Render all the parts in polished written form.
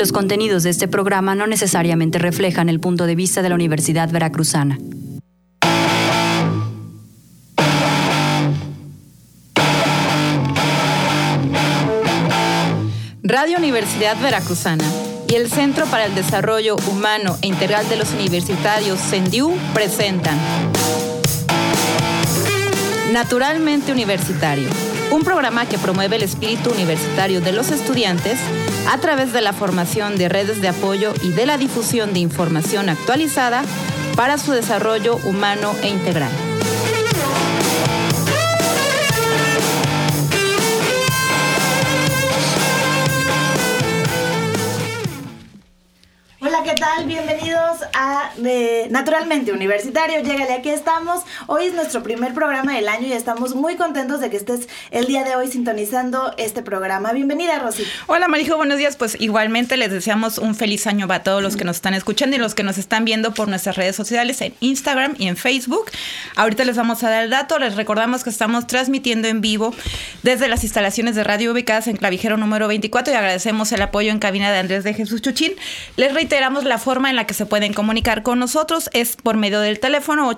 Los contenidos de este programa no necesariamente reflejan el punto de vista de la Universidad Veracruzana. Radio Universidad Veracruzana y el Centro para el Desarrollo Humano e Integral de los Universitarios, CENDIU, presentan Naturalmente Universitario, un programa que promueve el espíritu universitario de los estudiantes a través de la formación de redes de apoyo y de la difusión de información actualizada para su desarrollo humano e integral. Hola, ¿qué tal? Bienvenidos a Naturalmente Universitario. Llégale, aquí estamos. Hoy es nuestro primer programa del año y estamos muy contentos de que estés el día de hoy sintonizando este programa. Bienvenida, Rosy. Hola, Marijo, buenos días. Pues igualmente les deseamos un feliz año a todos los que nos están escuchando y los que nos están viendo por nuestras redes sociales en Instagram y en Facebook. Ahorita les vamos a dar el dato. Les recordamos que estamos transmitiendo en vivo desde las instalaciones de radio ubicadas en Clavijero número 24 y agradecemos el apoyo en cabina de Andrés de Jesús Chuchín. Les reiteramos la forma en la que se pueden comunicar con nosotros es por medio del teléfono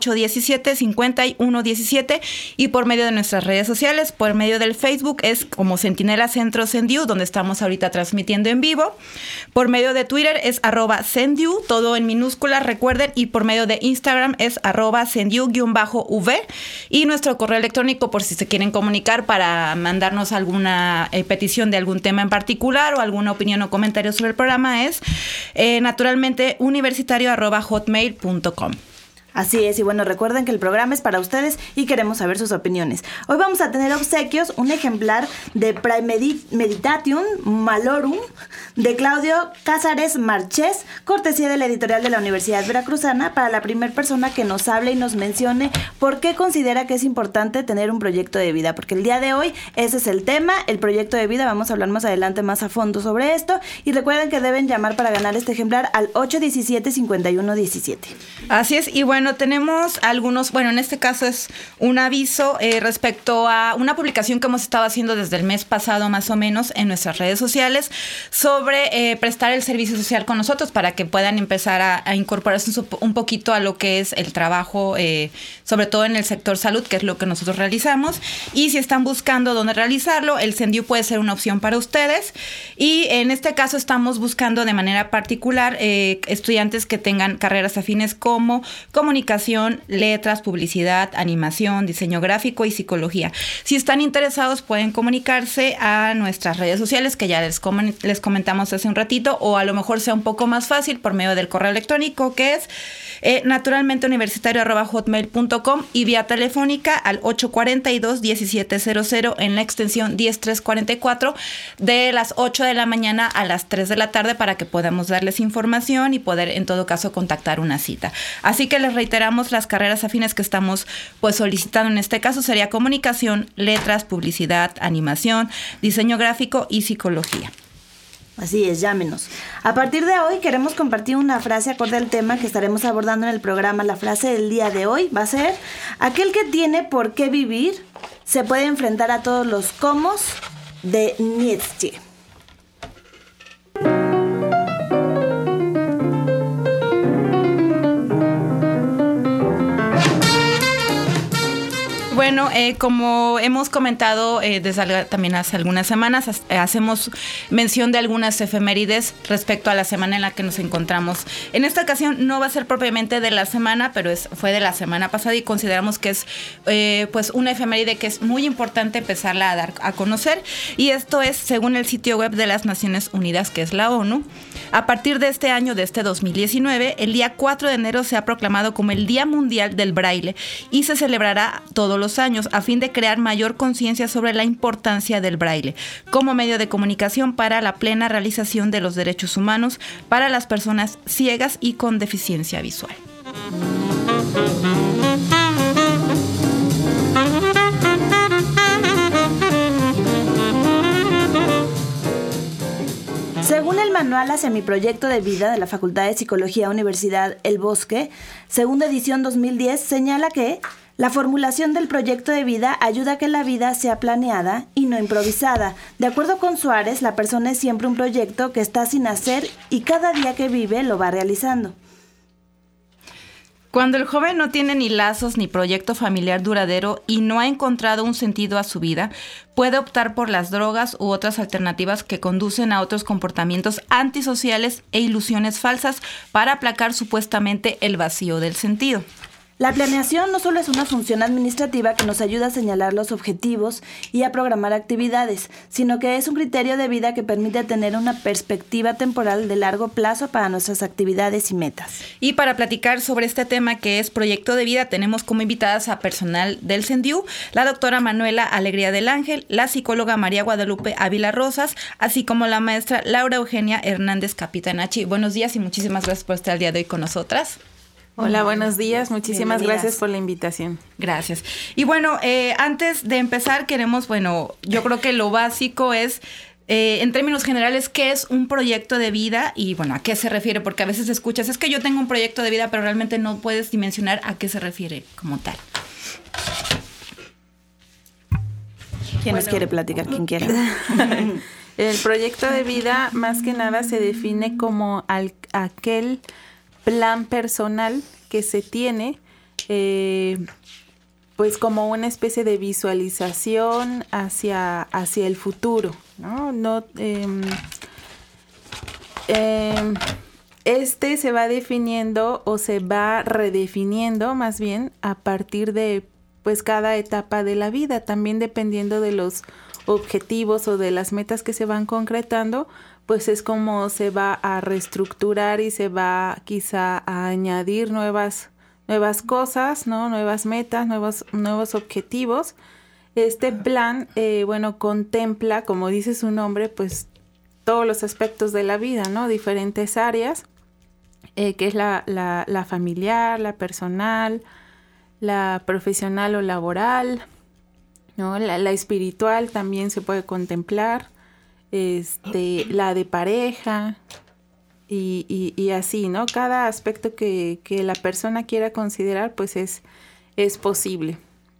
817-5117 y por medio de nuestras redes sociales, por medio del Facebook es como Centinela Centro CENDIU, donde estamos ahorita transmitiendo en vivo, por medio de Twitter es @CENDIU, todo en minúsculas, recuerden, y por medio de Instagram es @CENDIU_V y nuestro correo electrónico por si se quieren comunicar para mandarnos alguna petición de algún tema en particular o alguna opinión o comentario sobre el programa es naturalmente universitario@hotmail.com. Así es, y bueno, recuerden que el programa es para ustedes y queremos saber sus opiniones. Hoy vamos a tener obsequios, un ejemplar de Praemeditatium Malorum de Claudio Cázares Marchés, cortesía de la editorial de la Universidad Veracruzana, para la primera persona que nos hable y nos mencione por qué considera que es importante tener un proyecto de vida, porque el día de hoy ese es el tema, el proyecto de vida. Vamos a hablar más adelante más a fondo sobre esto y recuerden que deben llamar para ganar este ejemplar al 817-5117. Así es, y bueno, tenemos algunos, en este caso es un aviso respecto a una publicación que hemos estado haciendo desde el mes pasado más o menos en nuestras redes sociales sobre prestar el servicio social con nosotros para que puedan empezar a incorporarse un poquito a lo que es el trabajo, sobre todo en el sector salud, que es lo que nosotros realizamos, y si están buscando dónde realizarlo, el CENDIU puede ser una opción para ustedes, y en este caso estamos buscando de manera particular estudiantes que tengan carreras afines como comunicación, letras, publicidad, animación, diseño gráfico y psicología. Si están interesados pueden comunicarse a nuestras redes sociales que ya les comentamos hace un ratito, o a lo mejor sea un poco más fácil por medio del correo electrónico que es naturalmenteuniversitario@hotmail.com y vía telefónica al 842-1700 en la extensión 10344 de las 8 de la mañana a las 3 de la tarde para que podamos darles información y poder en todo caso contactar una cita. Así que les reiteramos las carreras afines que estamos solicitando en este caso sería comunicación, letras, publicidad, animación, diseño gráfico y psicología. Así es, llámenos. A partir de hoy queremos compartir una frase acorde al tema que estaremos abordando en el programa. La frase del día de hoy va a ser: aquel que tiene por qué vivir se puede enfrentar a todos los comos, de Nietzsche. Bueno, como hemos comentado también hace algunas semanas, hacemos mención de algunas efemérides respecto a la semana en la que nos encontramos. En esta ocasión no va a ser propiamente de la semana, pero fue de la semana pasada y consideramos que es una efeméride que es muy importante empezarla a dar a conocer. Y esto es según el sitio web de las Naciones Unidas, que es la ONU. A partir de este año, de este 2019, el día 4 de enero se ha proclamado como el Día Mundial del Braille y se celebrará todos los años a fin de crear mayor conciencia sobre la importancia del braille como medio de comunicación para la plena realización de los derechos humanos para las personas ciegas y con deficiencia visual. Según el manual hacia mi proyecto de vida de la Facultad de Psicología Universidad El Bosque, segunda edición 2010, señala que La formulación del proyecto de vida ayuda a que la vida sea planeada y no improvisada. De acuerdo con Suárez, la persona es siempre un proyecto que está sin hacer y cada día que vive lo va realizando. Cuando el joven no tiene ni lazos ni proyecto familiar duradero y no ha encontrado un sentido a su vida, puede optar por las drogas u otras alternativas que conducen a otros comportamientos antisociales e ilusiones falsas para aplacar supuestamente el vacío del sentido. La planeación no solo es una función administrativa que nos ayuda a señalar los objetivos y a programar actividades, sino que es un criterio de vida que permite tener una perspectiva temporal de largo plazo para nuestras actividades y metas. Y para platicar sobre este tema que es proyecto de vida, tenemos como invitadas a personal del CENDIU, la doctora Manuela Alegría del Ángel, la psicóloga María Guadalupe Ávila Rosas, así como la maestra Laura Eugenia Hernández Capitanachi. Buenos días y muchísimas gracias por estar el día de hoy con nosotras. Hola, buenos días. Muchísimas gracias por la invitación. Gracias. Y bueno, antes de empezar queremos, yo creo que lo básico es, en términos generales, ¿qué es un proyecto de vida? Y bueno, ¿a qué se refiere? Porque a veces escuchas, es que yo tengo un proyecto de vida, pero realmente no puedes dimensionar a qué se refiere como tal. ¿Quién nos quiere platicar? ¿Quién quiere? El proyecto de vida, más que nada, se define como aquel plan personal que se tiene, pues como una especie de visualización hacia el futuro, ¿no? Este se va definiendo o se va redefiniendo más bien a partir de pues cada etapa de la vida, también dependiendo de los objetivos o de las metas que se van concretando, pues es como se va a reestructurar y se va quizá a añadir nuevas cosas, ¿no? Nuevas metas, nuevos objetivos. Este plan, contempla, como dice su nombre, pues todos los aspectos de la vida, ¿no? Diferentes áreas, que es la familiar, la personal, la profesional o laboral, ¿no? La espiritual también se puede contemplar. La de pareja y así, ¿no? Cada aspecto que la persona quiera considerar, pues es posible.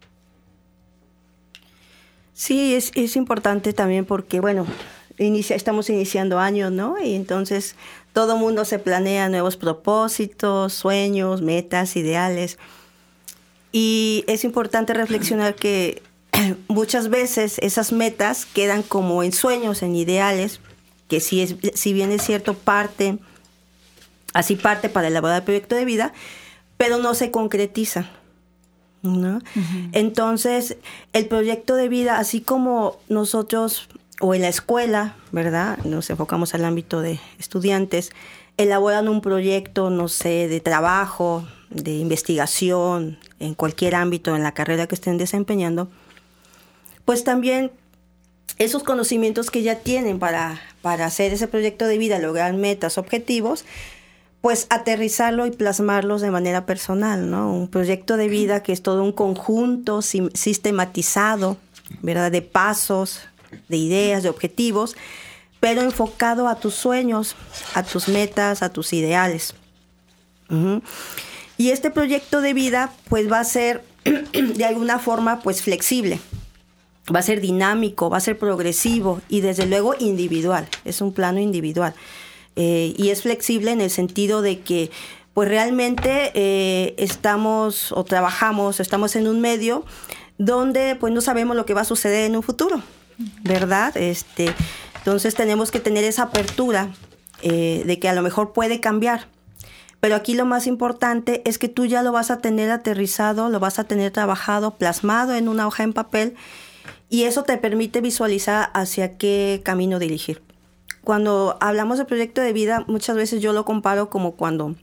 Sí, es importante también porque, estamos iniciando años, ¿no? Y entonces todo mundo se planea nuevos propósitos, sueños, metas, ideales. Y es importante reflexionar que muchas veces esas metas quedan como en sueños, en ideales, que si bien es cierto, parte para elaborar el proyecto de vida, pero no se concretiza, ¿no? Uh-huh. Entonces, el proyecto de vida, así como nosotros, o en la escuela, ¿verdad? Nos enfocamos al ámbito de estudiantes, elaboran un proyecto, no sé, de trabajo, de investigación, en cualquier ámbito, en la carrera que estén desempeñando, pues también esos conocimientos que ya tienen para hacer ese proyecto de vida, lograr metas, objetivos, pues aterrizarlo y plasmarlos de manera personal, ¿no? Un proyecto de vida que es todo un conjunto sistematizado, ¿verdad? De pasos, de ideas, de objetivos, pero enfocado a tus sueños, a tus metas, a tus ideales. Uh-huh. Y este proyecto de vida, pues va a ser de alguna forma, pues flexible. Va a ser dinámico, va a ser progresivo y desde luego individual. Es un plano individual. Y es flexible en el sentido de que pues realmente estamos en un medio donde pues no sabemos lo que va a suceder en un futuro, ¿verdad? Entonces tenemos que tener esa apertura de que a lo mejor puede cambiar. Pero aquí lo más importante es que tú ya lo vas a tener aterrizado, lo vas a tener trabajado, plasmado en una hoja en papel. Y eso te permite visualizar hacia qué camino dirigir. Cuando hablamos de proyecto de vida, muchas veces yo lo comparo como cuando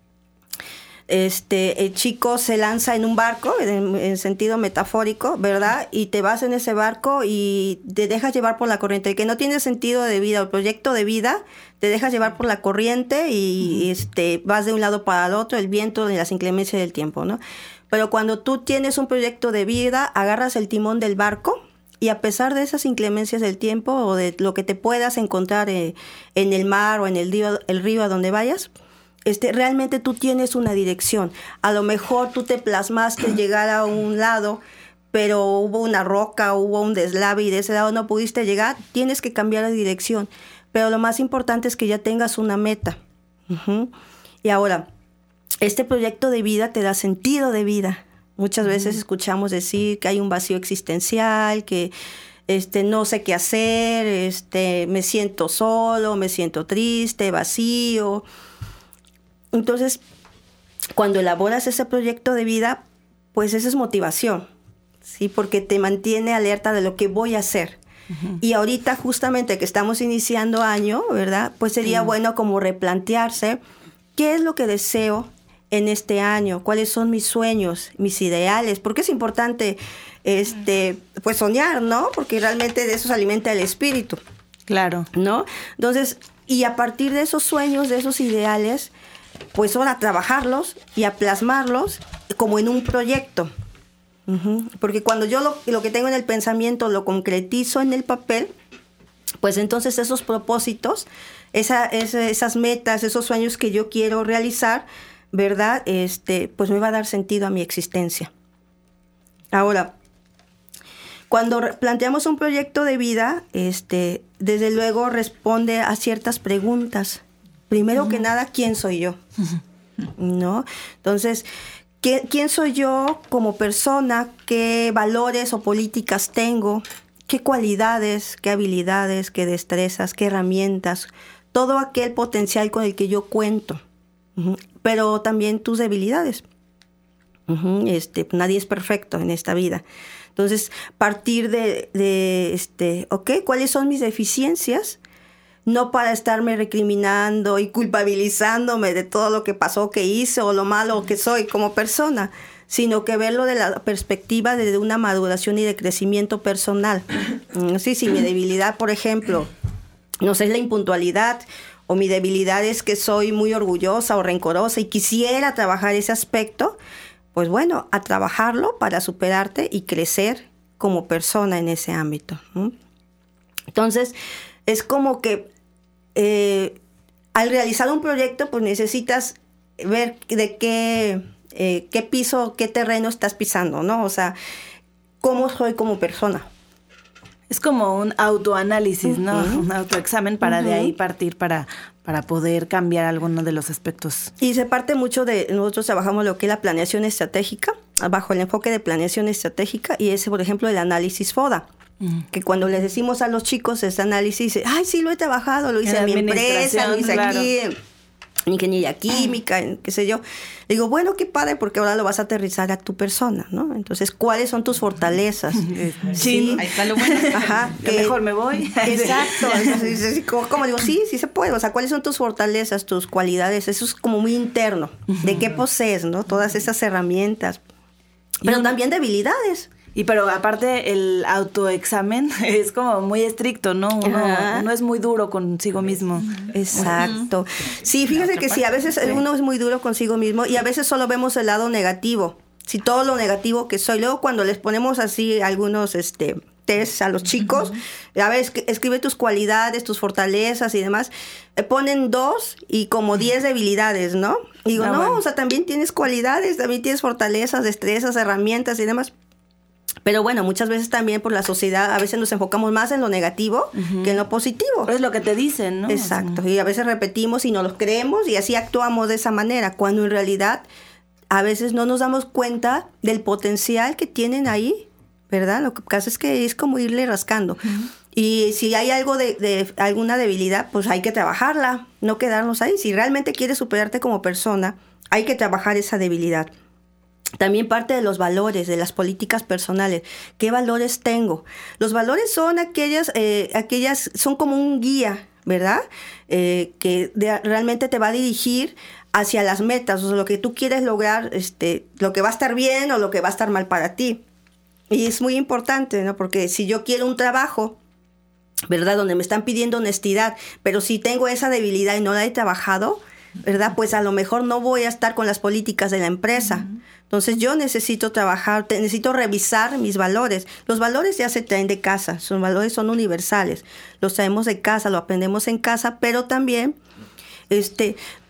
el chico se lanza en un barco, en sentido metafórico, ¿verdad? Y te vas en ese barco y te dejas llevar por la corriente. El que no tiene sentido de vida o proyecto de vida, te dejas llevar por la corriente y vas de un lado para el otro, el viento y las inclemencias del tiempo, ¿no? Pero cuando tú tienes un proyecto de vida, agarras el timón del barco y a pesar de esas inclemencias del tiempo o de lo que te puedas encontrar en el mar o en el río a donde vayas, realmente tú tienes una dirección. A lo mejor tú te plasmaste llegar a un lado, pero hubo una roca, hubo un deslave y de ese lado no pudiste llegar, tienes que cambiar de dirección. Pero lo más importante es que ya tengas una meta. Uh-huh. Y ahora, este proyecto de vida te da sentido de vida. Muchas veces escuchamos decir que hay un vacío existencial, que no sé qué hacer, me siento solo, me siento triste, vacío. Entonces, cuando elaboras ese proyecto de vida, pues esa es motivación, ¿sí? Porque te mantiene alerta de lo que voy a hacer. Uh-huh. Y ahorita, justamente que estamos iniciando año, ¿verdad? Pues sería bueno como replantearse qué es lo que deseo en este año, cuáles son mis sueños, mis ideales, porque es importante pues soñar, ¿no? Porque realmente de eso se alimenta el espíritu. Claro. ¿No? Entonces, y a partir de esos sueños, de esos ideales, pues ahora trabajarlos y a plasmarlos como en un proyecto. Uh-huh. Porque cuando yo lo que tengo en el pensamiento lo concretizo en el papel, pues entonces esos propósitos, esas metas, esos sueños que yo quiero realizar, ¿verdad? Pues me va a dar sentido a mi existencia. Ahora, cuando planteamos un proyecto de vida, desde luego responde a ciertas preguntas. Primero que nada, ¿quién soy yo? ¿No? Entonces, ¿quién soy yo como persona? ¿Qué valores o políticas tengo? ¿Qué cualidades, qué habilidades, qué destrezas, qué herramientas? Todo aquel potencial con el que yo cuento. Uh-huh. Pero también tus debilidades. Uh-huh. Nadie es perfecto en esta vida. Entonces, partir ¿cuáles son mis deficiencias? No para estarme recriminando y culpabilizándome de todo lo que pasó, que hice o lo malo que soy como persona, sino que verlo de la perspectiva de una maduración y de crecimiento personal. Sí, si mi debilidad, por ejemplo, no sé, es la impuntualidad, o mi debilidad es que soy muy orgullosa o rencorosa y quisiera trabajar ese aspecto, pues bueno, a trabajarlo para superarte y crecer como persona en ese ámbito. Entonces, es como que al realizar un proyecto, pues necesitas ver de qué piso, qué terreno estás pisando, ¿no? O sea, cómo soy como persona. Es como un autoanálisis, ¿no? Uh-huh. Un autoexamen para de ahí partir para poder cambiar alguno de los aspectos. Y se parte mucho nosotros trabajamos lo que es la planeación estratégica, bajo el enfoque de planeación estratégica, y ese, por ejemplo, el análisis FODA. Que cuando les decimos a los chicos ese análisis, ay, sí, lo he trabajado, lo hice en mi empresa, lo hice aquí, en ingeniería química, qué sé yo. Digo, bueno, qué padre, porque ahora lo vas a aterrizar a tu persona, ¿no? Entonces, ¿cuáles son tus fortalezas? Sí, ahí está lo bueno. Ajá. Mejor me voy. Exacto. Entonces, como digo, sí se puede. O sea, ¿cuáles son tus fortalezas, tus cualidades? Eso es como muy interno. ¿De qué posees, no? Todas esas herramientas. Pero también debilidades. Y pero aparte el autoexamen es como muy estricto, ¿no? Uno es muy duro consigo mismo. Exacto. Sí, fíjese que sí, a veces uno es muy duro consigo mismo y a veces solo vemos el lado negativo. Si todo lo negativo que soy. Luego cuando les ponemos así algunos test a los chicos, a ver, escribe tus cualidades, tus fortalezas y demás, ponen 2 y como 10 debilidades, ¿no? Y digo, bueno. O sea, también tienes cualidades, también tienes fortalezas, destrezas, herramientas y demás. Pero bueno, muchas veces también por la sociedad, a veces nos enfocamos más en lo negativo que en lo positivo. Es lo que te dicen, ¿no? Exacto. Y a veces repetimos y no los creemos y así actuamos de esa manera, cuando en realidad a veces no nos damos cuenta del potencial que tienen ahí, ¿verdad? Lo que pasa es que es como irle rascando. Y si hay algo de alguna debilidad, pues hay que trabajarla, no quedarnos ahí. Si realmente quieres superarte como persona, hay que trabajar esa debilidad. También parte de los valores, de las políticas personales. ¿Qué valores tengo? Los valores son aquellas son como un guía, ¿verdad? Que realmente te va a dirigir hacia las metas, o sea, lo que tú quieres lograr, lo que va a estar bien o lo que va a estar mal para ti. Y es muy importante, ¿no? Porque si yo quiero un trabajo, ¿verdad? Donde me están pidiendo honestidad, pero si tengo esa debilidad y no la he trabajado, ¿verdad? Pues a lo mejor no voy a estar con las políticas de la empresa. Entonces yo necesito trabajar, necesito revisar mis valores. Los valores ya se traen de casa, sus valores son universales. Los traemos de casa, lo aprendemos en casa, pero también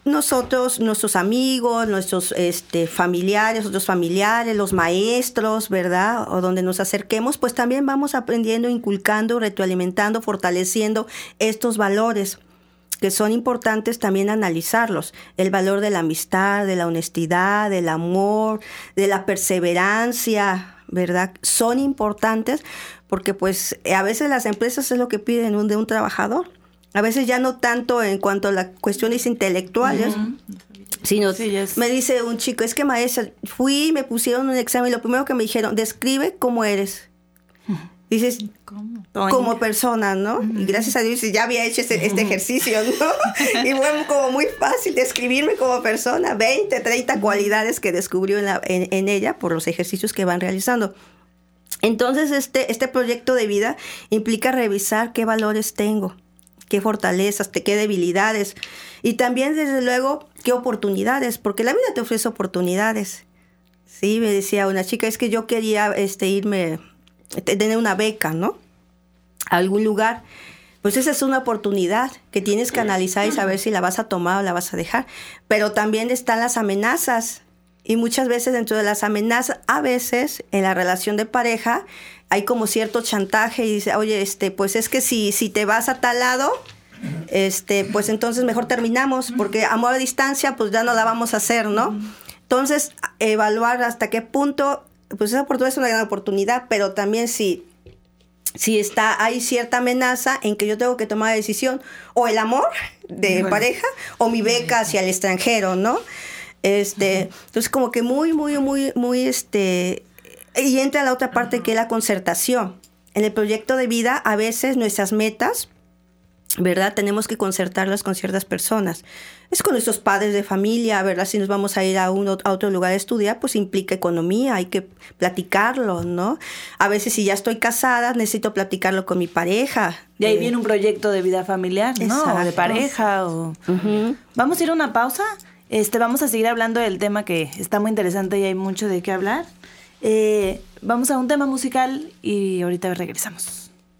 nosotros, nuestros amigos, nuestros familiares, otros familiares, los maestros, ¿verdad? O donde nos acerquemos, pues también vamos aprendiendo, inculcando, retroalimentando, fortaleciendo estos valores que son importantes también analizarlos. El valor de la amistad, de la honestidad, del amor, de la perseverancia, ¿verdad? Son importantes porque pues a veces las empresas es lo que piden de un trabajador. A veces ya no tanto en cuanto a las cuestiones intelectuales, sino me dice un chico, es que maestra, fui, me pusieron un examen y lo primero que me dijeron, describe cómo eres. Dices, como persona, ¿no? Y gracias a Dios ya había hecho este ejercicio, ¿no? Y fue como muy fácil describirme como persona, 20, 30 cualidades que descubrió en ella por los ejercicios que van realizando. Entonces, este proyecto de vida implica revisar qué valores tengo, qué fortalezas, qué debilidades y también, desde luego, qué oportunidades, porque la vida te ofrece oportunidades. Sí, me decía una chica, es que yo quería irme, tener una beca, ¿no? A algún lugar. Pues esa es una oportunidad que tienes que analizar y saber si la vas a tomar o la vas a dejar. Pero también están las amenazas. Y muchas veces dentro de las amenazas, a veces en la relación de pareja, hay como cierto chantaje y dice, oye, pues es que si te vas a tal lado, pues entonces mejor terminamos, porque amor a distancia, pues ya no la vamos a hacer, ¿no? Entonces, evaluar hasta qué punto, pues esa oportunidad es una gran oportunidad, pero también si hay cierta amenaza en que yo tengo que tomar la decisión, o el amor de pareja, o mi beca hacia el extranjero, ¿no? Entonces como que muy, y entra la otra parte que es la concertación. En el proyecto de vida, a veces nuestras metas, ¿verdad? Tenemos que concertarlas con ciertas personas. Es con nuestros padres de familia, ¿verdad? Si nos vamos a ir a otro lugar a estudiar, pues implica economía, hay que platicarlo, ¿no? A veces si ya estoy casada, necesito platicarlo con mi pareja. De ahí viene un proyecto de vida familiar, ¿no? Exacto. O de pareja. Vamos a ir a una pausa. Vamos a seguir hablando del tema que está muy interesante y hay mucho de qué hablar. Vamos a un tema musical y ahorita regresamos.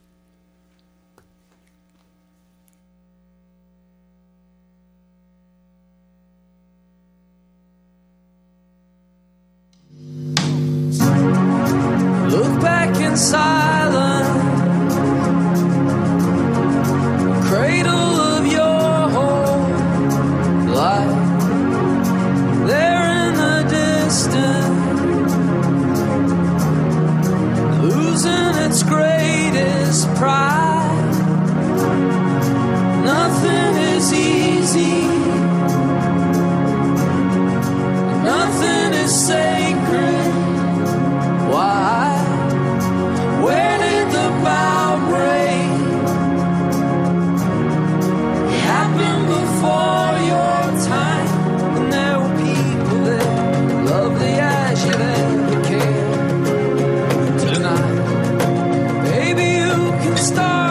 Look back in silence, cradle of your whole life. There in the distance, losing its greatest pride. Nothing is easy, nothing is sacred. Why? Where did the bow break? It happened before your time, and there were people there, lovely as you'd ever care. Tonight, baby, you can start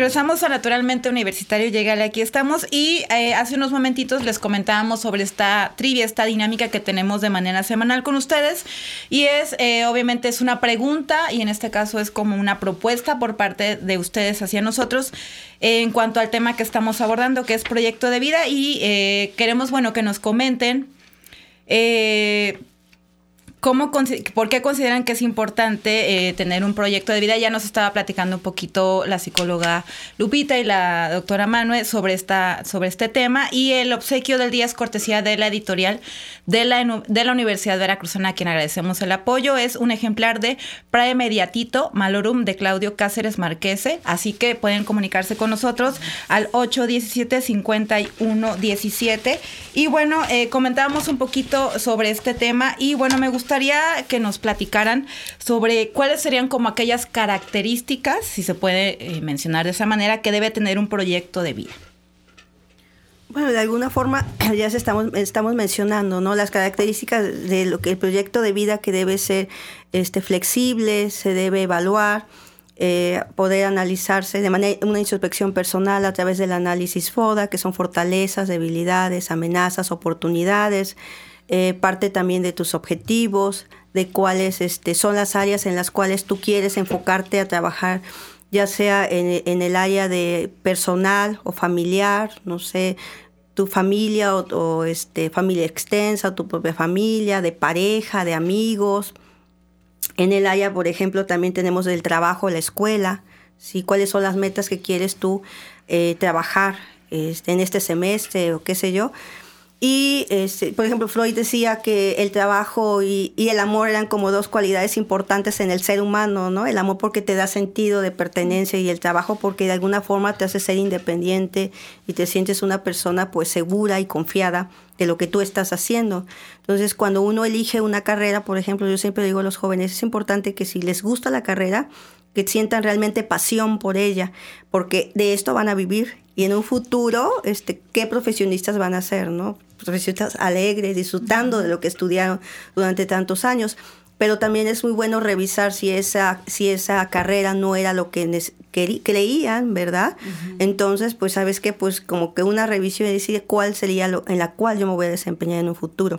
Regresamos a Naturalmente Universitario, llégale, aquí estamos. Y hace unos momentitos les comentábamos sobre esta trivia, esta dinámica que tenemos de manera semanal con ustedes. Y es, obviamente, es una pregunta y en este caso es como una propuesta por parte de ustedes hacia nosotros en cuanto al tema que estamos abordando, que es proyecto de vida. Y queremos, bueno, que nos comenten ¿por qué consideran que es importante tener un proyecto de vida? Ya nos estaba platicando un poquito la psicóloga Lupita y la doctora Manue sobre este tema, y el obsequio del día es cortesía de la editorial de la Universidad Veracruzana, a quien agradecemos el apoyo. Es un ejemplar de Praemediatito Malorum de Claudio Cáceres Marquese, así que pueden comunicarse con nosotros al 817-5117. Y bueno, comentábamos un poquito sobre este tema y bueno, me gustaría que nos platicaran sobre cuáles serían como aquellas características, si se puede mencionar de esa manera, que debe tener un proyecto de vida. Bueno, de alguna forma ya estamos mencionando, ¿no? Las características de lo que el proyecto de vida, que debe ser flexible, se debe evaluar, poder analizarse de manera, una introspección personal a través del análisis FODA, que son fortalezas, debilidades, amenazas, oportunidades. Parte también de tus objetivos, de cuáles son las áreas en las cuales tú quieres enfocarte a trabajar, ya sea en el área de personal o familiar, no sé, tu familia o familia extensa, o tu propia familia, de pareja, de amigos. En el área, por ejemplo, también tenemos el trabajo, la escuela, ¿sí? ¿Cuáles son las metas que quieres tú trabajar en este semestre o qué sé yo? Y, por ejemplo, Freud decía que el trabajo y el amor eran como dos cualidades importantes en el ser humano, ¿no? El amor porque te da sentido de pertenencia y el trabajo porque de alguna forma te hace ser independiente y te sientes una persona pues segura y confiada de lo que tú estás haciendo. Entonces, cuando uno elige una carrera, por ejemplo, yo siempre digo a los jóvenes, es importante que si les gusta la carrera, que sientan realmente pasión por ella, porque de esto van a vivir. Y en un futuro, ¿qué profesionistas van a ser, no? Profesionistas alegres, disfrutando de lo que estudiaron durante tantos años. Pero también es muy bueno revisar si esa carrera no era lo que creían, ¿verdad? Uh-huh. Entonces, pues, ¿sabes qué? Pues como que una revisión y decir cuál sería en la cual yo me voy a desempeñar en un futuro.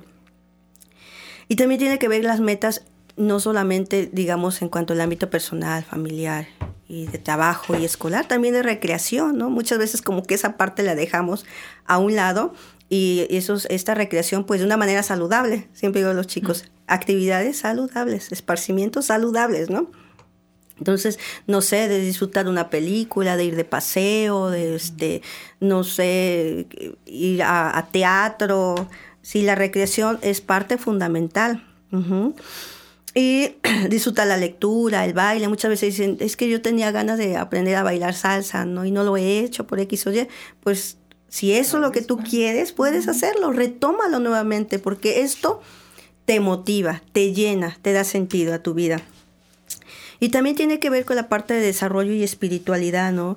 Y también tiene que ver las metas, no solamente, digamos, en cuanto al ámbito personal, familiar y de trabajo y escolar, también de recreación, ¿no? Muchas veces como que esa parte la dejamos a un lado y esta recreación, pues, de una manera saludable. Siempre digo a los chicos, actividades saludables, esparcimientos saludables, ¿no? Entonces, no sé, de disfrutar de una película, de ir de paseo, no sé, ir a teatro. Sí, la recreación es parte fundamental. Uh-huh. Y disfrutar la lectura, el baile. Muchas veces dicen, es que yo tenía ganas de aprender a bailar salsa, ¿no? Y no lo he hecho por X o Y. Pues si eso es lo que tú quieres, puedes hacerlo. Retómalo nuevamente, porque esto te motiva, te llena, te da sentido a tu vida. Y también tiene que ver con la parte de desarrollo y espiritualidad, ¿no?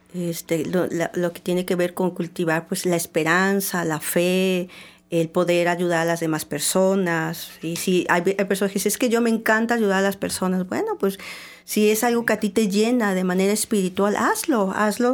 Lo que tiene que ver con cultivar, pues, la esperanza, la fe, el poder ayudar a las demás personas. Y si hay personas que dicen, es que yo me encanta ayudar a las personas. Bueno, pues si es algo que a ti te llena de manera espiritual, hazlo.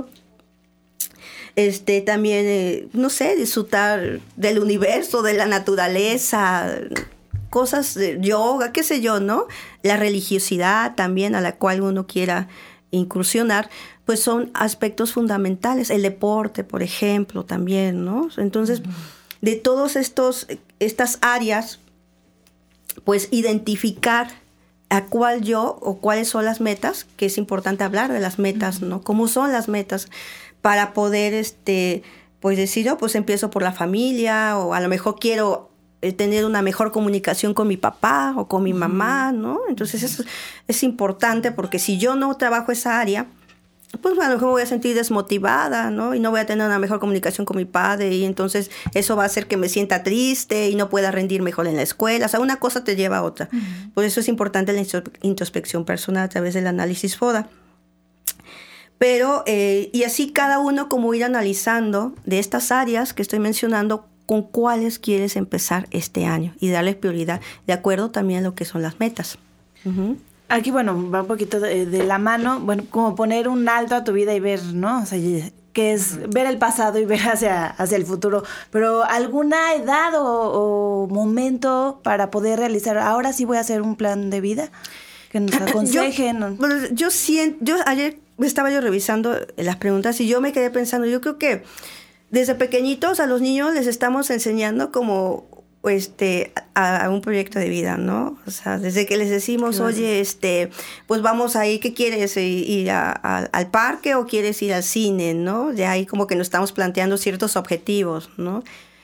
También, no sé, disfrutar del universo, de la naturaleza, cosas de yoga, qué sé yo, ¿no? La religiosidad también a la cual uno quiera incursionar, pues son aspectos fundamentales. El deporte, por ejemplo, también, ¿no? Entonces, de todas estas áreas, pues identificar a cuál yo o cuáles son las metas, que es importante hablar de las metas, ¿no? ¿Cómo son las metas? Para poder, pues decir, pues empiezo por la familia, o a lo mejor quiero tener una mejor comunicación con mi papá o con mi mamá, ¿no? Entonces eso es importante, porque si yo no trabajo esa área, pues a lo mejor me voy a sentir desmotivada, ¿no? Y no voy a tener una mejor comunicación con mi padre, y entonces eso va a hacer que me sienta triste y no pueda rendir mejor en la escuela. O sea, una cosa te lleva a otra. Uh-huh. Por eso es importante la introspección personal a través del análisis FODA. Pero, y así cada uno como ir analizando de estas áreas que estoy mencionando, con cuáles quieres empezar este año y darles prioridad, de acuerdo también a lo que son las metas. Uh-huh. Aquí, bueno, va un poquito de la mano, bueno, como poner un alto a tu vida y ver, ¿no? O sea, que es ver el pasado y ver hacia el futuro. Pero ¿alguna edad o momento para poder realizar, ahora sí voy a hacer un plan de vida? Que nos aconsejen. Yo ayer estaba revisando las preguntas y yo me quedé pensando, yo creo que desde pequeñitos a los niños les estamos enseñando como a un proyecto de vida, ¿no? O sea, desde que les decimos, oye, pues vamos ahí, ¿qué quieres? ¿Ir al parque o quieres ir al cine, no? De ahí como que nos estamos planteando ciertos objetivos, ¿no?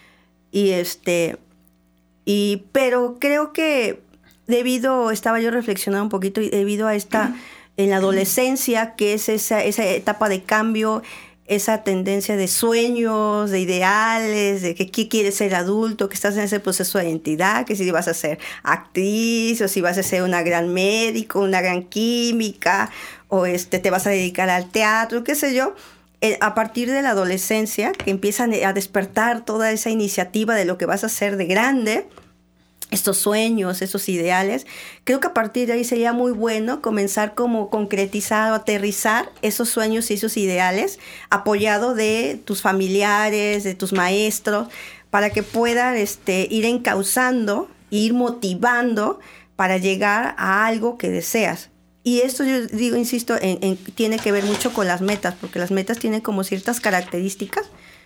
Pero creo que estaba yo reflexionando un poquito, y debido a en la adolescencia, que es esa etapa de cambio, esa tendencia de sueños, de ideales, de que qué quieres ser adulto, que estás en ese proceso de identidad, que si vas a ser actriz, o si vas a ser una gran médico, una gran química, o te vas a dedicar al teatro, qué sé yo. A partir de la adolescencia, que empiezan a despertar toda esa iniciativa de lo que vas a hacer de grande, estos sueños, esos ideales, creo que a partir de ahí sería muy bueno comenzar como concretizar o aterrizar esos sueños y esos ideales, apoyado de tus familiares, de tus maestros, para que puedan ir encauzando, ir motivando para llegar a algo que deseas. Y esto yo digo, insisto, tiene que ver mucho con las metas, porque las metas tienen como ciertas características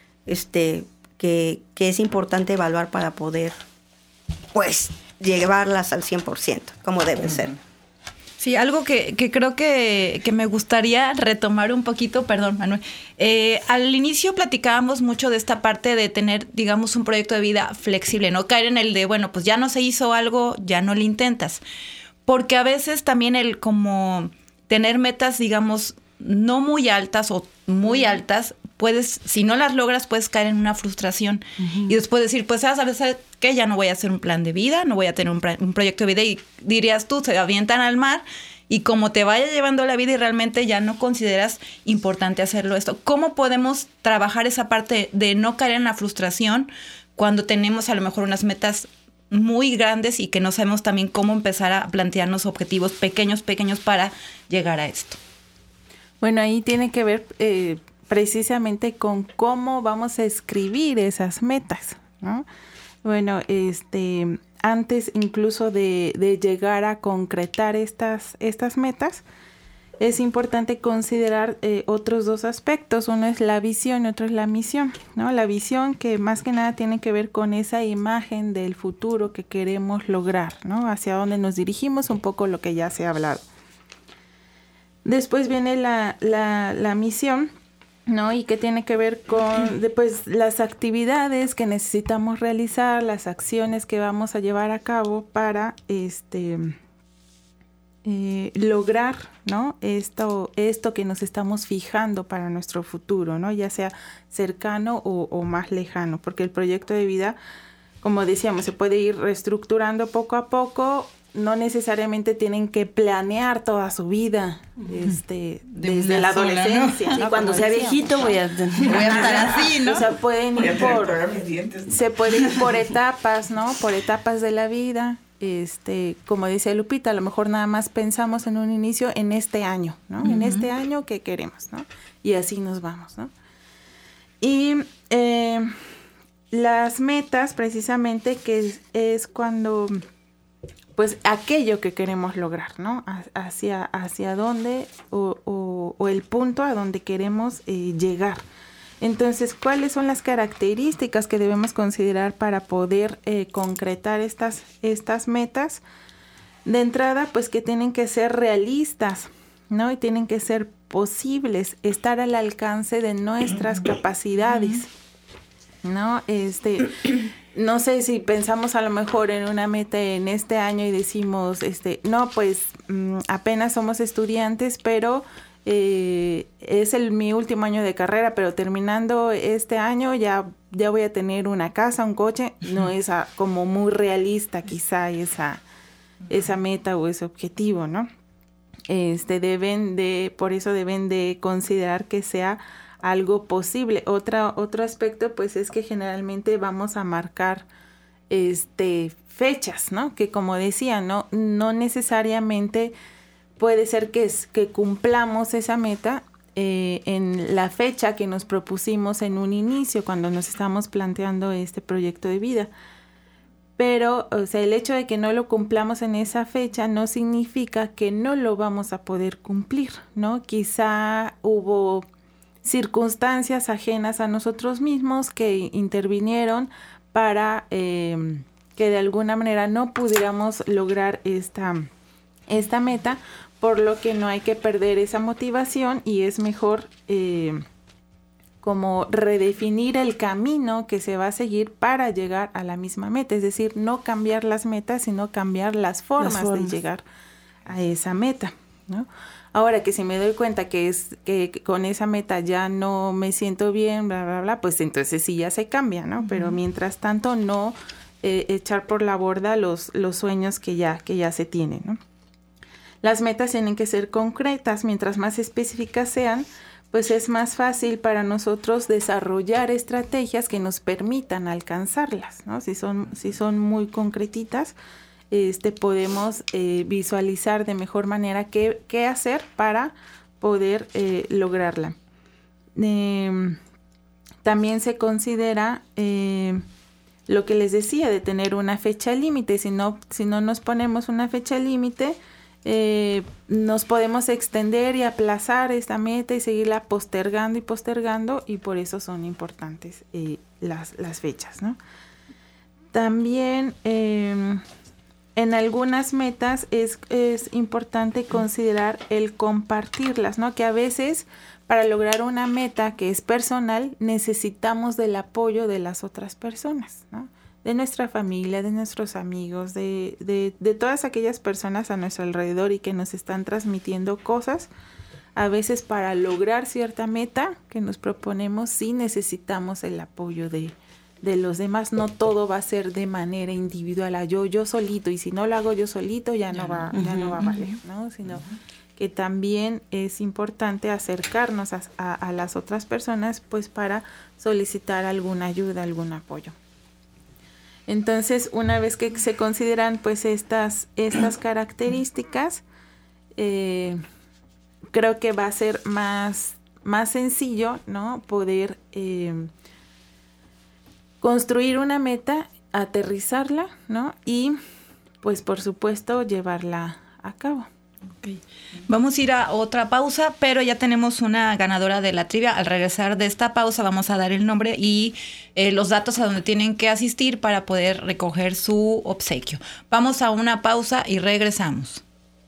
que es importante evaluar para poder pues llevarlas al 100%, como deben ser. Sí, algo que creo que me gustaría retomar un poquito, perdón, Manuel. Al inicio platicábamos mucho de esta parte de tener, digamos, un proyecto de vida flexible, no caer en el de, bueno, pues ya no se hizo algo, ya no lo intentas. Porque a veces también el como tener metas, digamos, no muy altas o muy altas, si no las logras, puedes caer en una frustración. Uh-huh. Y después decir, pues, ¿sabes qué? Ya no voy a hacer un plan de vida, no voy a tener un proyecto de vida. Y dirías tú, se avientan al mar y como te vaya llevando la vida y realmente ya no consideras importante hacerlo esto. ¿Cómo podemos trabajar esa parte de no caer en la frustración cuando tenemos a lo mejor unas metas muy grandes y que no sabemos también cómo empezar a plantearnos objetivos pequeños para llegar a esto? Bueno, ahí tiene que ver precisamente con cómo vamos a escribir esas metas, ¿no? Bueno, antes incluso de llegar a concretar estas metas, es importante considerar otros dos aspectos. Uno es la visión y otro es la misión, ¿no? La visión, que más que nada tiene que ver con esa imagen del futuro que queremos lograr, ¿no? Hacia dónde nos dirigimos, un poco lo que ya se ha hablado. Después viene la misión, ¿no? Y que tiene que ver con las actividades que necesitamos realizar, las acciones que vamos a llevar a cabo para lograr, ¿no? Esto que nos estamos fijando para nuestro futuro, ¿no? Ya sea cercano o más lejano, porque el proyecto de vida, como decíamos, se puede ir reestructurando poco a poco. No necesariamente tienen que planear toda su vida desde la adolescencia, ¿no? Y cuando sea viejito voy a estar así, ¿no? O sea, pueden ir por etapas, ¿no? Por etapas de la vida. Como dice Lupita, a lo mejor nada más pensamos en un inicio en este año, ¿no? Uh-huh. En este año que queremos, ¿no? Y así nos vamos, ¿no? Y las metas, precisamente, que es cuando, pues, aquello que queremos lograr, ¿no? Hacia dónde o el punto a donde queremos llegar. Entonces, ¿cuáles son las características que debemos considerar para poder concretar estas metas? De entrada, pues que tienen que ser realistas, ¿no? Y tienen que ser posibles, estar al alcance de nuestras capacidades, ¿no? No sé si pensamos a lo mejor en una meta en este año y decimos, no, pues apenas somos estudiantes, pero es mi último año de carrera, pero terminando este año ya voy a tener una casa, un coche. No es como muy realista quizá esa meta o ese objetivo, ¿no? Por eso deben de considerar que sea algo posible. Otro aspecto, pues, es que generalmente vamos a marcar fechas, ¿no? Que, como decía, no necesariamente puede ser que cumplamos esa meta en la fecha que nos propusimos en un inicio, cuando nos estamos planteando este proyecto de vida. Pero, o sea, el hecho de que no lo cumplamos en esa fecha no significa que no lo vamos a poder cumplir, ¿no? Quizá hubo circunstancias ajenas a nosotros mismos que intervinieron para que de alguna manera no pudiéramos lograr esta meta, por lo que no hay que perder esa motivación y es mejor como redefinir el camino que se va a seguir para llegar a la misma meta. Es decir, no cambiar las metas, sino cambiar las formas de llegar a esa meta, ¿no? Ahora que si me doy cuenta que con esa meta ya no me siento bien, bla, bla, bla, pues entonces sí ya se cambia, ¿no? Pero mientras tanto no echar por la borda los sueños que ya se tienen, ¿no? Las metas tienen que ser concretas. Mientras más específicas sean, pues es más fácil para nosotros desarrollar estrategias que nos permitan alcanzarlas, ¿no? Si son muy concretitas, podemos visualizar de mejor manera qué hacer para poder lograrla. También se considera lo que les decía de tener una fecha límite. Si no nos ponemos una fecha límite, nos podemos extender y aplazar esta meta y seguirla postergando y por eso son importantes las fechas, ¿no? También en algunas metas es importante considerar el compartirlas, ¿no? Que a veces para lograr una meta que es personal necesitamos del apoyo de las otras personas, ¿no? De nuestra familia, de nuestros amigos, de todas aquellas personas a nuestro alrededor y que nos están transmitiendo cosas. A veces para lograr cierta meta que nos proponemos sí necesitamos el apoyo de los demás. No todo va a ser de manera individual, yo solito, y si no lo hago yo solito ya no va a valer, ¿no? Sino que también es importante acercarnos a las otras personas pues para solicitar alguna ayuda, algún apoyo. Entonces, una vez que se consideran pues estas características, creo que va a ser más sencillo, ¿no? Poder construir una meta, aterrizarla, ¿no? Y pues por supuesto llevarla a cabo. Okay. Vamos a ir a otra pausa, pero ya tenemos una ganadora de la trivia. Al regresar de esta pausa vamos a dar el nombre y los datos a donde tienen que asistir para poder recoger su obsequio. Vamos a una pausa y regresamos.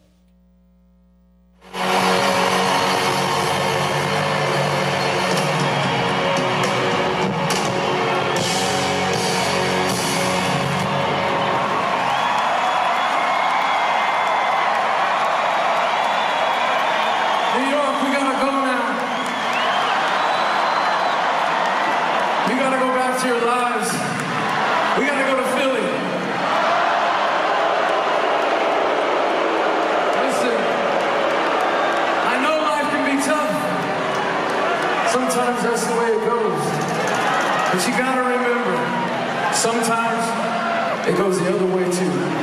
Sometimes that's the way it goes. But you gotta remember, sometimes it goes the other way too.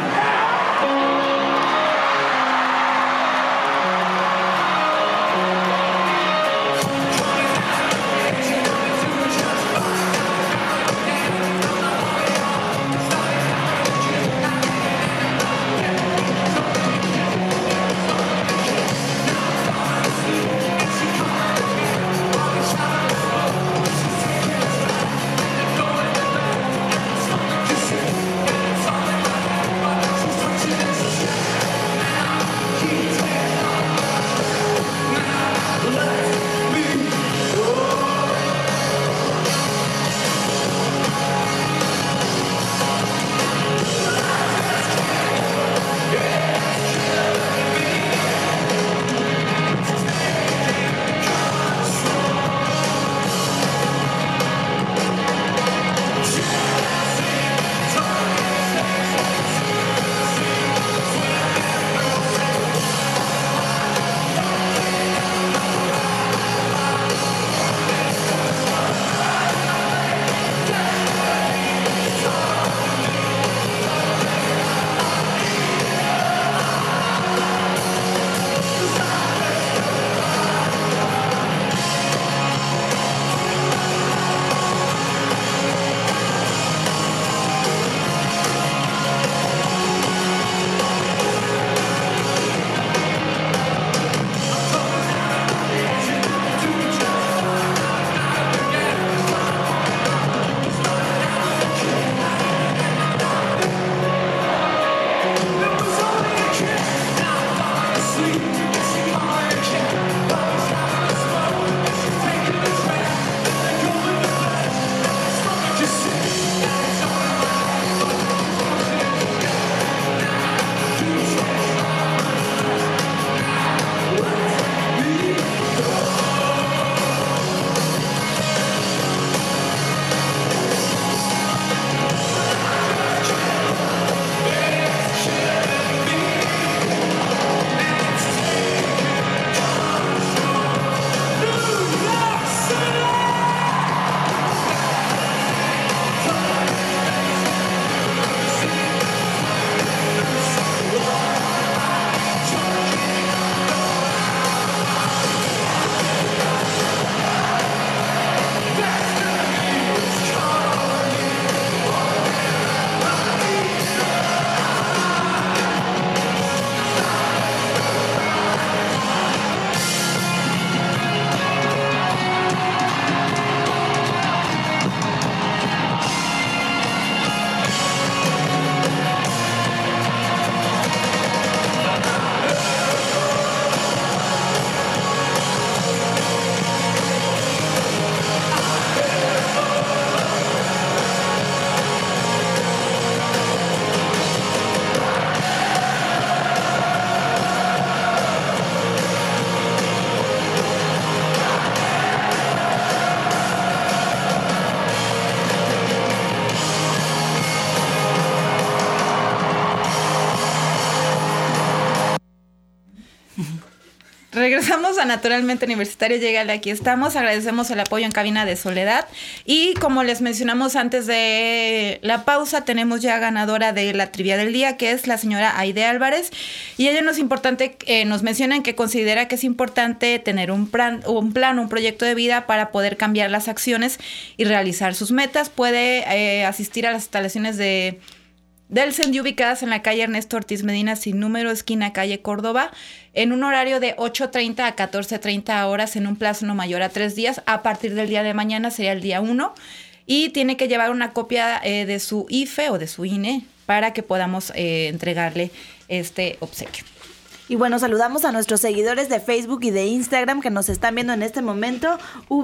Regresamos a Naturalmente Universitario, llegale, aquí estamos. Agradecemos el apoyo en cabina de Soledad. Y como les mencionamos antes de la pausa, tenemos ya ganadora de la trivia del día, que es la señora Aide Álvarez. Y ella nos menciona que considera que es importante tener un proyecto de vida para poder cambiar las acciones y realizar sus metas. Puede asistir a las instalaciones del CENDI ubicadas en la calle Ernesto Ortiz Medina, sin número, esquina calle Córdoba, en un horario de 8:30 a 14:30 horas, en un plazo no mayor a 3 días. A partir del día de mañana sería el día 1. Y tiene que llevar una copia de su IFE o de su INE para que podamos entregarle este obsequio. Y bueno, saludamos a nuestros seguidores de Facebook y de Instagram que nos están viendo en este momento.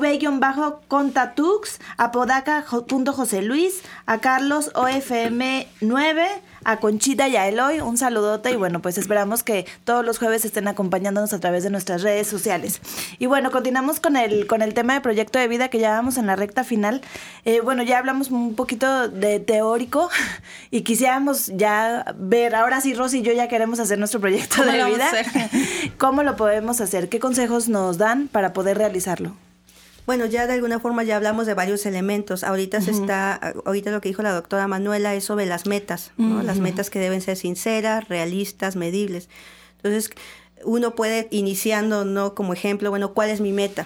V-Contatux, a Podaca.Joseluis, a Carlos OFM9, a Conchita y a Eloy, un saludote. Y bueno, pues esperamos que todos los jueves estén acompañándonos a través de nuestras redes sociales. Y bueno, continuamos con el tema de proyecto de vida, que ya vamos en la recta final. Bueno, ya hablamos un poquito de teórico y quisiéramos ya ver, ahora sí, Rosy y yo ya queremos hacer nuestro proyecto de vida. ¿Cómo lo podemos hacer? ¿Qué consejos nos dan para poder realizarlo? Bueno, ya de alguna forma ya hablamos de varios elementos. Ahorita lo que dijo la doctora Manuela es sobre las metas, ¿no? Las metas que deben ser sinceras, realistas, medibles. Entonces, uno puede iniciando, ¿no? Como ejemplo, bueno, ¿cuál es mi meta?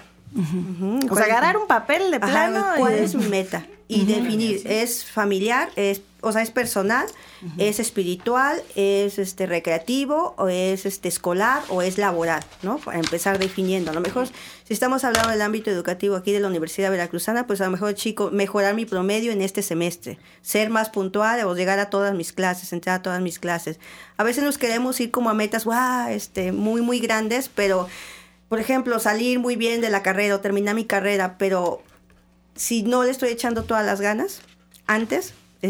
O sea, agarrar un papel de plano. ¿Cuál es mi meta? Y definir, ¿es familiar? ¿Es personal? ¿Es espiritual? ¿Es recreativo? ¿O es escolar? ¿O es laboral? ¿No? Para empezar definiendo. A lo mejor, si estamos hablando del ámbito educativo aquí de la Universidad Veracruzana, pues a lo mejor, mejorar mi promedio en este semestre. Ser más puntual o llegar a todas mis clases, entrar a todas mis clases. A veces nos queremos ir como a metas, muy, muy grandes, pero, por ejemplo, salir muy bien de la carrera o terminar mi carrera, pero si no le estoy echando todas las ganas antes,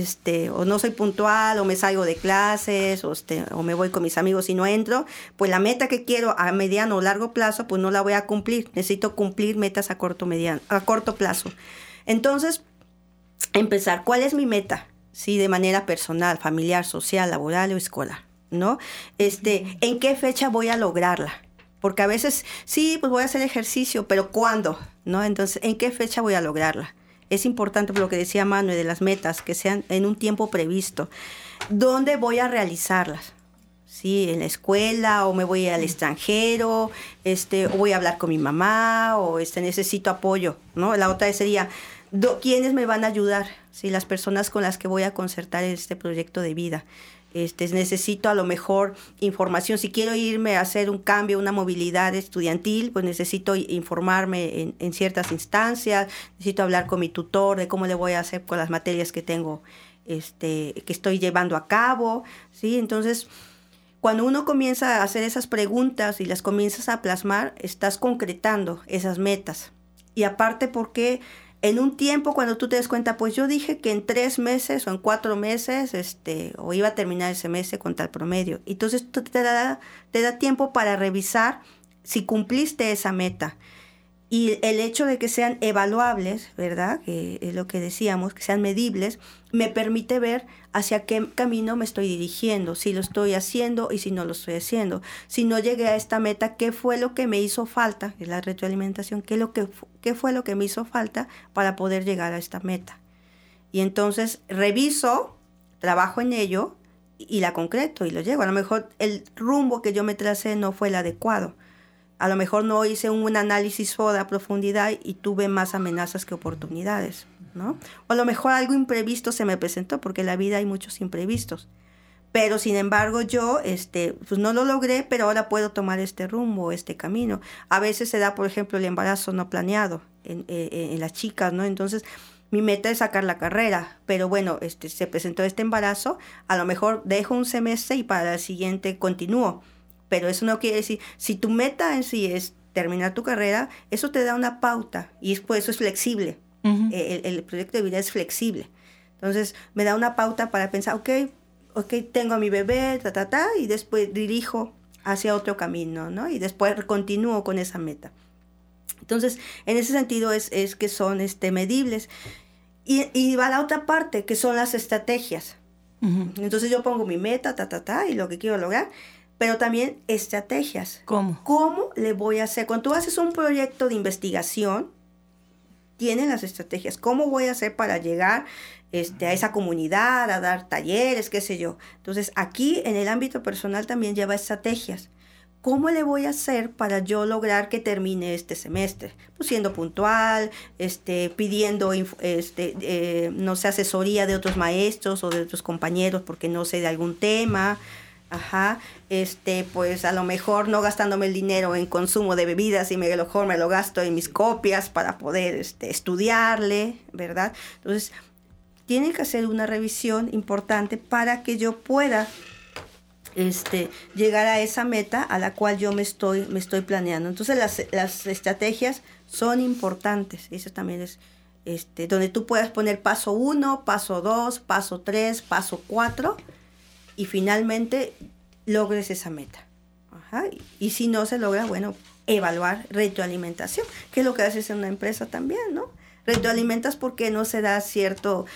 o no soy puntual, o me salgo de clases, o me voy con mis amigos y no entro, pues la meta que quiero a mediano o largo plazo, pues no la voy a cumplir. Necesito cumplir metas a corto plazo. Entonces, empezar, ¿cuál es mi meta? Sí, de manera personal, familiar, social, laboral o escolar, ¿no? ¿En qué fecha voy a lograrla? Porque a veces, sí, pues voy a hacer ejercicio, pero ¿cuándo? ¿No? Entonces, ¿en qué fecha voy a lograrla? Es importante, por lo que decía Manuel, de las metas, que sean en un tiempo previsto. ¿Dónde voy a realizarlas? ¿Sí? ¿En la escuela? ¿O me voy al extranjero? ¿O voy a hablar con mi mamá? ¿O necesito apoyo? ¿No? La otra sería, ¿quiénes me van a ayudar? ¿Sí? Las personas con las que voy a concertar este proyecto de vida. Necesito a lo mejor información. Si quiero irme a hacer un cambio, una movilidad estudiantil, pues necesito informarme en ciertas instancias, necesito hablar con mi tutor de cómo le voy a hacer con las materias que tengo, que estoy llevando a cabo, ¿sí? Entonces, cuando uno comienza a hacer esas preguntas y las comienzas a plasmar, estás concretando esas metas. Y aparte, porque en un tiempo, cuando tú te des cuenta, pues yo dije que en 3 meses o en 4 meses, o iba a terminar el semestre con tal promedio. Entonces, te da tiempo para revisar si cumpliste esa meta. Y el hecho de que sean evaluables, ¿verdad? Que es lo que decíamos, que sean medibles, me permite ver hacia qué camino me estoy dirigiendo, si lo estoy haciendo y si no lo estoy haciendo. Si no llegué a esta meta, ¿qué fue lo que me hizo falta? Es la retroalimentación. ¿Qué fue lo que me hizo falta para poder llegar a esta meta? Y entonces reviso, trabajo en ello y la concreto y lo llego. A lo mejor el rumbo que yo me tracé no fue el adecuado. A lo mejor no hice un análisis a profundidad y tuve más amenazas que oportunidades, ¿no? O a lo mejor algo imprevisto se me presentó, porque en la vida hay muchos imprevistos. Pero, sin embargo, yo pues no lo logré, pero ahora puedo tomar este rumbo, este camino. A veces se da, por ejemplo, el embarazo no planeado en las chicas, ¿no? Entonces, mi meta es sacar la carrera, pero bueno, se presentó este embarazo, a lo mejor dejo un semestre y para el siguiente continúo. Pero eso no quiere decir, si tu meta en sí es terminar tu carrera, eso te da una pauta y por eso es flexible. Uh-huh. El proyecto de vida es flexible. Entonces, me da una pauta para pensar, ok, tengo a mi bebé, y después dirijo hacia otro camino, ¿no? Y después continúo con esa meta. Entonces, en ese sentido es que son medibles. Y va la otra parte, que son las estrategias. Uh-huh. Entonces, yo pongo mi meta, y lo que quiero lograr, pero también estrategias. ¿Cómo? ¿Cómo le voy a hacer? Cuando tú haces un proyecto de investigación, tienen las estrategias. ¿Cómo voy a hacer para llegar a esa comunidad, a dar talleres, qué sé yo? Entonces, aquí en el ámbito personal también lleva estrategias. ¿Cómo le voy a hacer para yo lograr que termine este semestre? Pues siendo puntual, pidiendo, no sé, asesoría de otros maestros o de otros compañeros porque no sé de algún tema. Ajá, pues a lo mejor no gastándome el dinero en consumo de bebidas y mejor me lo gasto en mis copias para poder estudiarle, ¿verdad? Entonces, tienen que hacer una revisión importante para que yo pueda llegar a esa meta a la cual yo me estoy planeando. Entonces las estrategias son importantes. Eso también es donde tú puedas poner paso 1, paso 2, paso 3, paso 4 y finalmente logres esa meta. Ajá. Y si no se logra, bueno, evaluar retroalimentación, que es lo que haces en una empresa también, ¿no? Retroalimentas porque no se da cierto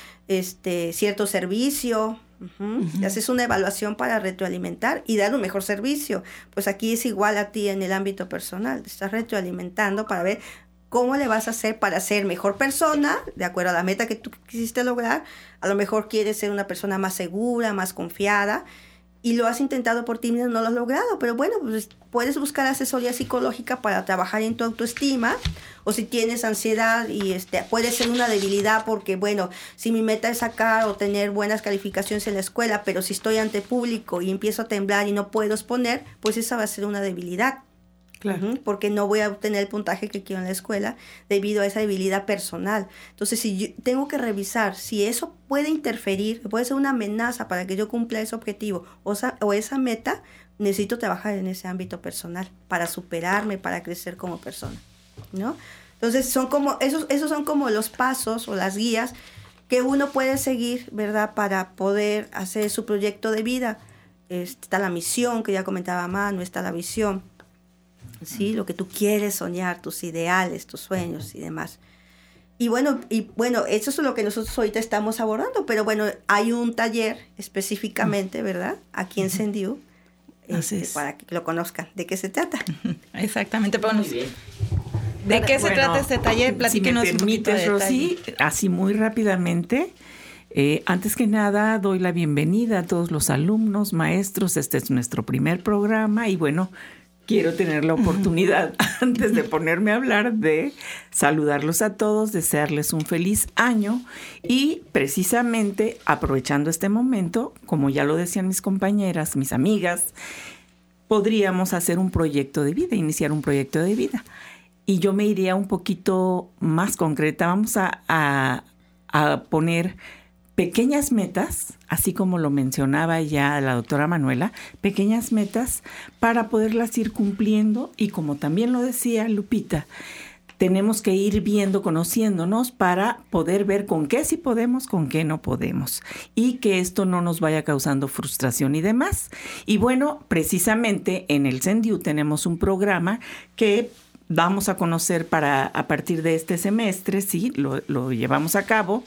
servicio. Uh-huh. Haces una evaluación para retroalimentar y dar un mejor servicio. Pues aquí es igual a ti en el ámbito personal. Te estás retroalimentando para ver cómo le vas a hacer para ser mejor persona, de acuerdo a la meta que tú quisiste lograr. A lo mejor quieres ser una persona más segura, más confiada, y lo has intentado por ti mismo, no lo has logrado, pero bueno, pues puedes buscar asesoría psicológica para trabajar en tu autoestima, o si tienes ansiedad y puede ser una debilidad porque, bueno, si mi meta es sacar o tener buenas calificaciones en la escuela, pero si estoy ante público y empiezo a temblar y no puedo exponer, pues esa va a ser una debilidad. Claro. Uh-huh, porque no voy a obtener el puntaje que quiero en la escuela debido a esa debilidad personal. Entonces, si yo tengo que revisar si eso puede interferir, puede ser una amenaza para que yo cumpla ese objetivo o esa meta, necesito trabajar en ese ámbito personal para superarme, para crecer como persona, ¿no? Entonces, esos son como los pasos o las guías que uno puede seguir, ¿verdad? Para poder hacer su proyecto de vida. Está la misión, que ya comentaba Manu, está la visión. Sí, lo que tú quieres soñar, tus ideales, tus sueños y demás. Y bueno, eso es lo que nosotros ahorita estamos abordando, pero bueno, hay un taller específicamente, ¿verdad? Aquí en Sendiu, para que lo conozcan. ¿De qué se trata? Exactamente, pero ¿de qué se trata este taller? Platíquenos si me permites, Rosy, así muy rápidamente. Antes que nada, doy la bienvenida a todos los alumnos, maestros. Este es nuestro primer programa y bueno, quiero tener la oportunidad, antes de ponerme a hablar, de saludarlos a todos, desearles un feliz año y precisamente aprovechando este momento, como ya lo decían mis compañeras, mis amigas, podríamos hacer un proyecto de vida, iniciar un proyecto de vida. Y yo me iría un poquito más concreta. Vamos a poner pequeñas metas, así como lo mencionaba ya la doctora Manuela, pequeñas metas para poderlas ir cumpliendo y como también lo decía Lupita, tenemos que ir viendo, conociéndonos para poder ver con qué sí podemos, con qué no podemos y que esto no nos vaya causando frustración y demás. Y bueno, precisamente en el Sendiu tenemos un programa que vamos a conocer a partir de este semestre, sí, lo llevamos a cabo.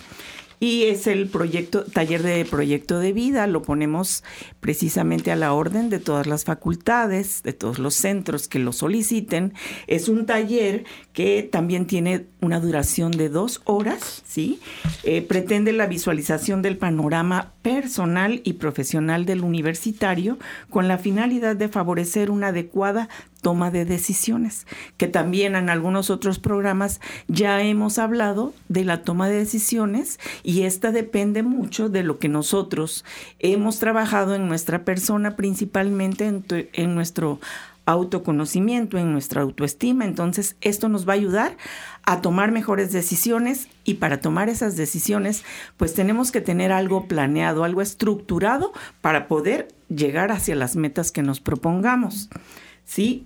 Y es el taller de proyecto de vida, lo ponemos precisamente a la orden de todas las facultades, de todos los centros que lo soliciten. Es un taller que también tiene una duración de 2 horas, ¿sí? Pretende la visualización del panorama personal y profesional del universitario con la finalidad de favorecer una adecuada toma de decisiones, que también en algunos otros programas ya hemos hablado de la toma de decisiones y esta depende mucho de lo que nosotros hemos trabajado en nuestra persona, principalmente en nuestro autoconocimiento, en nuestra autoestima. Entonces, esto nos va a ayudar a tomar mejores decisiones y para tomar esas decisiones, pues tenemos que tener algo planeado, algo estructurado para poder llegar hacia las metas que nos propongamos. Sí,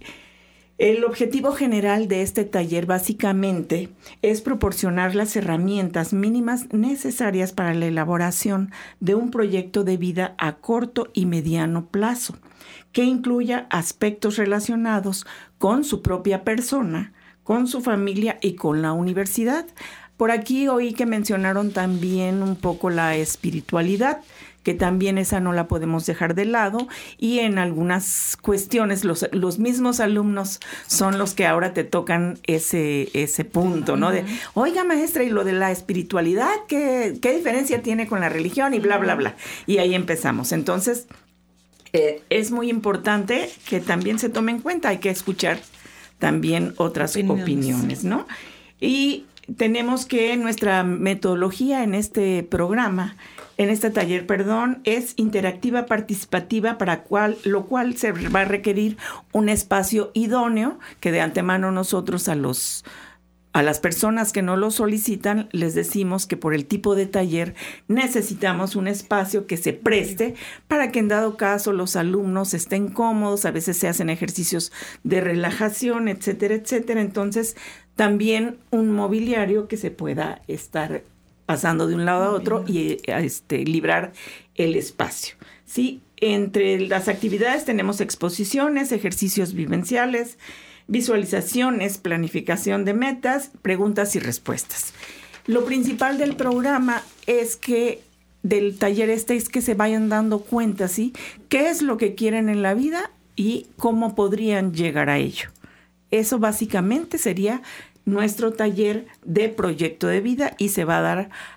el objetivo general de este taller básicamente es proporcionar las herramientas mínimas necesarias para la elaboración de un proyecto de vida a corto y mediano plazo, que incluya aspectos relacionados con su propia persona, con su familia y con la universidad, Por aquí oí que mencionaron también un poco la espiritualidad, que también esa no la podemos dejar de lado, y en algunas cuestiones los mismos alumnos son los que ahora te tocan ese punto, ¿no? De, oiga, maestra, y lo de la espiritualidad, ¿qué diferencia tiene con la religión? Y bla, bla, bla. Y ahí empezamos. Entonces, es muy importante que también se tome en cuenta, hay que escuchar también otras opiniones, ¿no? Y tenemos que nuestra metodología en este programa, en este taller, es interactiva participativa, lo cual se va a requerir un espacio idóneo que de antemano nosotros a las personas que no lo solicitan les decimos que por el tipo de taller necesitamos un espacio que se preste para que en dado caso los alumnos estén cómodos, a veces se hacen ejercicios de relajación, etcétera, etcétera. Entonces, también un mobiliario que se pueda estar pasando de un lado a otro y librar el espacio. ¿Sí? Entre las actividades tenemos exposiciones, ejercicios vivenciales, visualizaciones, planificación de metas, preguntas y respuestas. Lo principal del programa del taller es que se vayan dando cuenta, ¿sí? ¿Qué es lo que quieren en la vida y cómo podrían llegar a ello? Eso básicamente sería nuestro taller de proyecto de vida y se va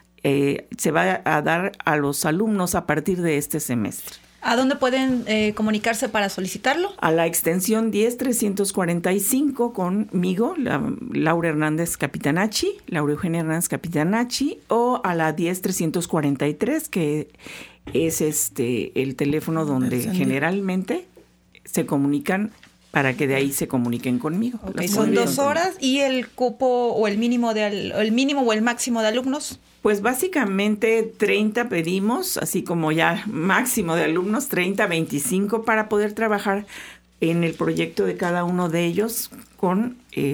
a dar a los alumnos a partir de este semestre. ¿A dónde pueden comunicarse para solicitarlo? A la extensión 10-345 conmigo, Laura Eugenia Hernández Capitanacci, o a la 10-343, que es el teléfono donde generalmente se comunican para que de ahí se comuniquen conmigo. Okay, son 2 horas y el cupo o el mínimo o el máximo de alumnos. Pues básicamente 30 pedimos, así como ya máximo de alumnos, 30, 25 para poder trabajar en el proyecto de cada uno de ellos con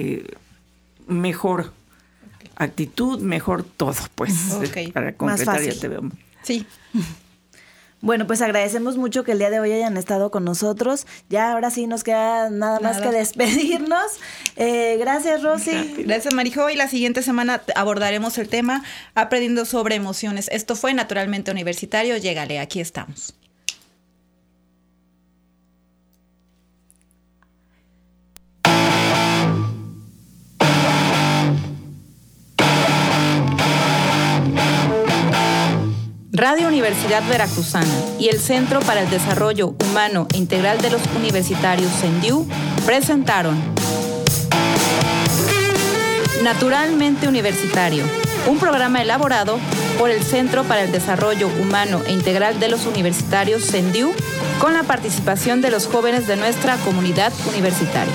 mejor actitud, mejor todo, pues. Okay. Para concretar, más fácil. Ya te veo. Sí. Bueno, pues agradecemos mucho que el día de hoy hayan estado con nosotros. Ya ahora sí nos queda nada más que despedirnos. Gracias, Rosy. Gracias, Marijo. Y la siguiente semana abordaremos el tema aprendiendo sobre emociones. Esto fue Naturalmente Universitario. Llégale, aquí estamos. Radio Universidad Veracruzana y el Centro para el Desarrollo Humano e Integral de los Universitarios CENDIU presentaron Naturalmente Universitario, un programa elaborado por el Centro para el Desarrollo Humano e Integral de los Universitarios CENDIU con la participación de los jóvenes de nuestra comunidad universitaria.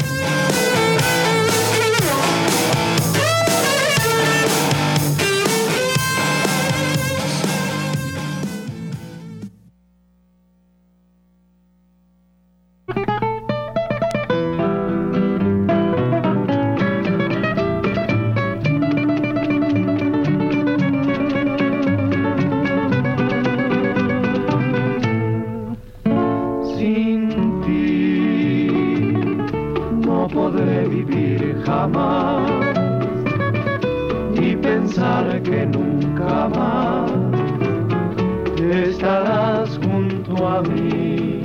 Que nunca más estarás junto a mí.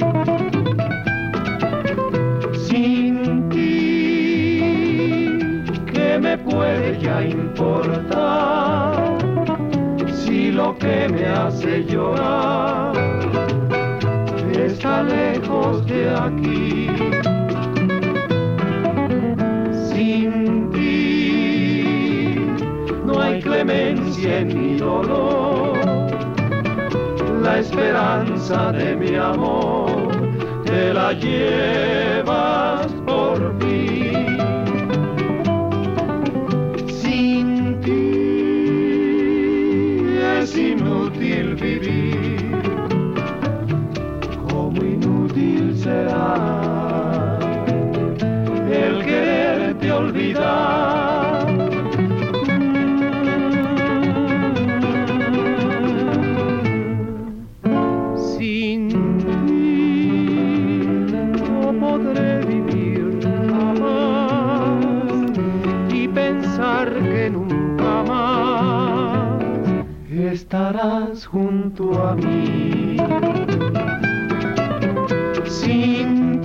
Sin ti, ¿qué me puede ya importar? Si lo que me hace llorar está lejos de aquí. Sin ti no hay clemencia en mi dolor, la esperanza de mi amor te la llevas por mí. Sin ti es inútil vivir, como inútil será el quererte olvidar. Que nunca más estás junto a mí. Sin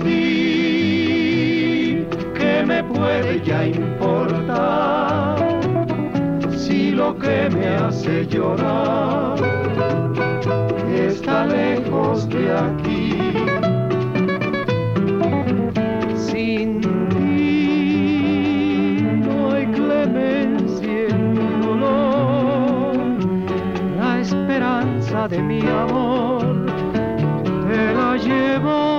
ti, ¿qué me puede ya importar? Si lo que me hace llorar está lejos de aquí. Sin ti no hay clemencia en mi dolor. La esperanza de mi amor te la llevo